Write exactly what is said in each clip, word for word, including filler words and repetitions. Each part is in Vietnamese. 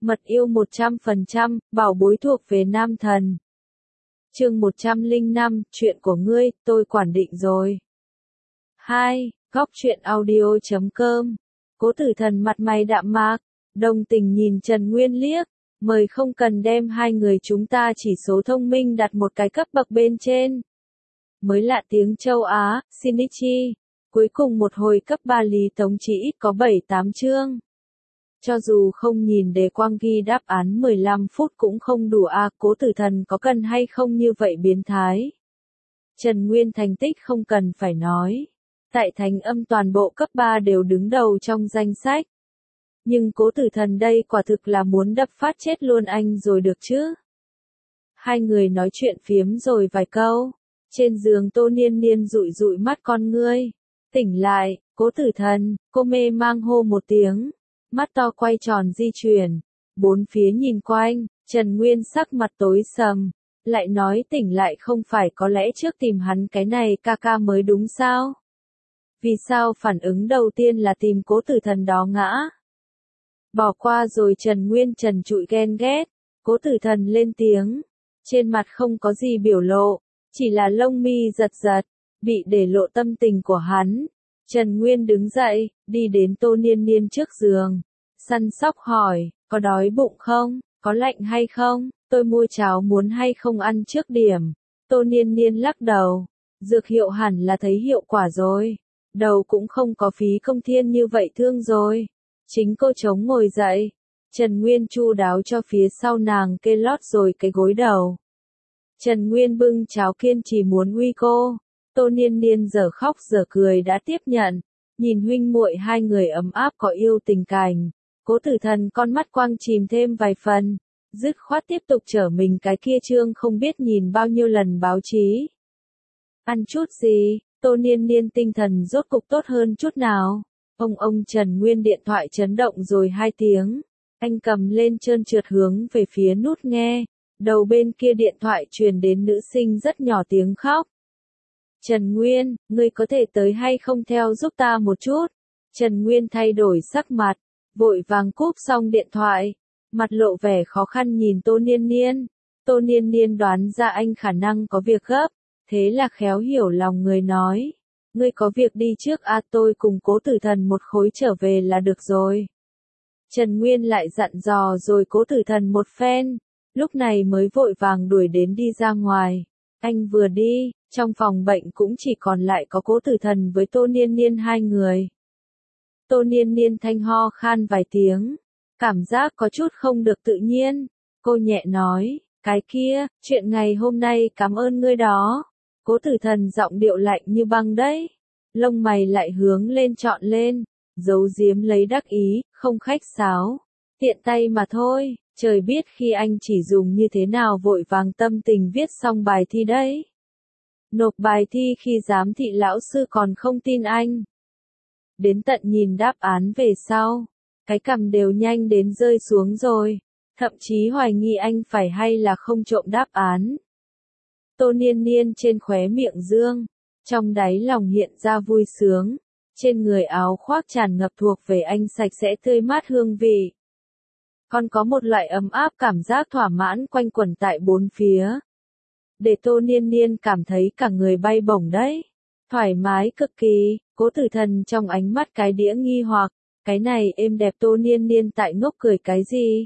Mật yêu một trăm phần trăm, bảo bối thuộc về nam thần. Chương một trăm lẻ năm, chuyện của ngươi, tôi quản định rồi. hai. Góc truyện audio chấm com. Cố Tử Thần mặt mày đạm mạc, đồng tình nhìn Trần Nguyên liếc, mời không cần đem hai người chúng ta chỉ số thông minh đặt một cái cấp bậc bên trên. Mới lạ tiếng châu Á, Shinichi. Cuối cùng một hồi cấp ba Lý Tống chỉ ít có bảy tám chương. Cho dù không nhìn đề quang ghi đáp án mười lăm phút cũng không đủ a, Cố Tử Thần có cần hay không như vậy biến thái. Trần Nguyên thành tích không cần phải nói. Tại Thành Âm toàn bộ cấp ba đều đứng đầu trong danh sách. Nhưng Cố Tử Thần đây quả thực là muốn đập phát chết luôn anh rồi được chứ. Hai người nói chuyện phiếm rồi vài câu. Trên giường Tô Niên Niên dụi dụi mắt con ngươi. Tỉnh lại, Cố Tử Thần, cô mê mang hô một tiếng. Mắt to quay tròn di chuyển. Bốn phía nhìn quanh, Trần Nguyên sắc mặt tối sầm. Lại nói tỉnh lại không phải có lẽ trước tìm hắn cái này ca ca mới đúng sao? Vì sao phản ứng đầu tiên là tìm Cố Tử Thần đó ngã? Bỏ qua rồi Trần Nguyên trần trụi ghen ghét. Cố Tử Thần lên tiếng. Trên mặt không có gì biểu lộ. Chỉ là lông mi giật giật. Bị để lộ tâm tình của hắn. Trần Nguyên đứng dậy, đi đến Tô Niên Niên trước giường. Săn sóc hỏi, có đói bụng không, có lạnh hay không, tôi mua cháo muốn hay không ăn trước điểm. Tô Niên Niên lắc đầu, dược hiệu hẳn là thấy hiệu quả rồi. Đầu cũng không có phí công thiên như vậy thương rồi. Chính cô chống ngồi dậy. Trần Nguyên chu đáo cho phía sau nàng kê lót rồi cái gối đầu. Trần Nguyên bưng cháo kiên trì muốn uy cô. Tô Niên Niên giờ khóc giờ cười đã tiếp nhận, nhìn huynh muội hai người ấm áp có yêu tình cảnh, Cố Tử Thần con mắt quang chìm thêm vài phần, dứt khoát tiếp tục trở mình cái kia chương không biết nhìn bao nhiêu lần báo chí. Ăn chút gì, Tô Niên Niên tinh thần rốt cục tốt hơn chút nào. Ông ông Trần Nguyên điện thoại chấn động rồi hai tiếng, anh cầm lên trơn trượt hướng về phía nút nghe, đầu bên kia điện thoại truyền đến nữ sinh rất nhỏ tiếng khóc. Trần Nguyên, ngươi có thể tới hay không theo giúp ta một chút? Trần Nguyên thay đổi sắc mặt, vội vàng cúp xong điện thoại, mặt lộ vẻ khó khăn nhìn Tô Niên Niên. Tô Niên Niên đoán ra anh khả năng có việc gấp, thế là khéo hiểu lòng người nói. Ngươi có việc đi trước a, tôi cùng Cố Tử Thần một khối trở về là được rồi. Trần Nguyên lại dặn dò rồi Cố Tử Thần một phen, lúc này mới vội vàng đuổi đến đi ra ngoài. Anh vừa đi, trong phòng bệnh cũng chỉ còn lại có Cố Tử Thần với Tô Niên Niên hai người. Tô Niên Niên thanh ho khan vài tiếng, cảm giác có chút không được tự nhiên. Cô nhẹ nói, cái kia, chuyện ngày hôm nay cảm ơn ngươi đó. Cố Tử Thần giọng điệu lạnh như băng đấy. Lông mày lại hướng lên trọn lên, giấu giếm lấy đắc ý, không khách sáo. Tiện tay mà thôi, trời biết khi anh chỉ dùng như thế nào vội vàng tâm tình viết xong bài thi đấy. Nộp bài thi khi giám thị lão sư còn không tin anh. Đến tận nhìn đáp án về sau, cái cằm đều nhanh đến rơi xuống rồi, thậm chí hoài nghi anh phải hay là không trộm đáp án. Tô Niên Niên trên khóe miệng dương, trong đáy lòng hiện ra vui sướng, trên người áo khoác tràn ngập thuộc về anh sạch sẽ tươi mát hương vị. Còn có một loại ấm áp cảm giác thỏa mãn quanh quẩn tại bốn phía. Để Tô Niên Niên cảm thấy cả người bay bổng đấy. Thoải mái cực kỳ, Cố Tử Thần trong ánh mắt cái đĩa nghi hoặc, cái này êm đẹp Tô Niên Niên tại ngốc cười cái gì?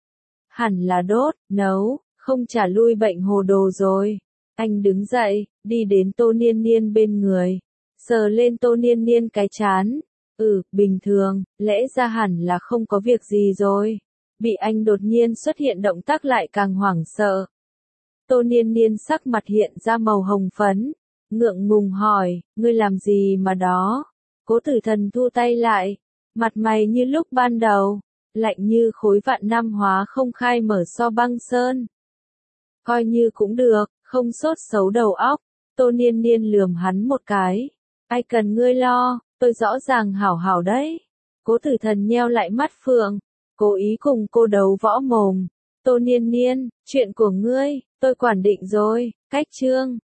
Hẳn là đốt, nấu, không trả lui bệnh hồ đồ rồi. Anh đứng dậy, đi đến Tô Niên Niên bên người, sờ lên Tô Niên Niên cái trán. Ừ, bình thường, lẽ ra hẳn là không có việc gì rồi. Bị anh đột nhiên xuất hiện động tác lại càng hoảng sợ. Tô Niên Niên sắc mặt hiện ra màu hồng phấn, ngượng ngùng hỏi, ngươi làm gì mà đó? Cố Tử Thần thu tay lại, mặt mày như lúc ban đầu, lạnh như khối vạn năm hóa không khai mở so băng sơn. Coi như cũng được, không sốt xấu đầu óc. Tô Niên Niên lườm hắn một cái. Ai cần ngươi lo, tôi rõ ràng hảo hảo đấy. Cố Tử Thần nheo lại mắt phượng, cố ý cùng cô đấu võ mồm. Tô Niên Niên, chuyện của ngươi, tôi quản định rồi, cách chương.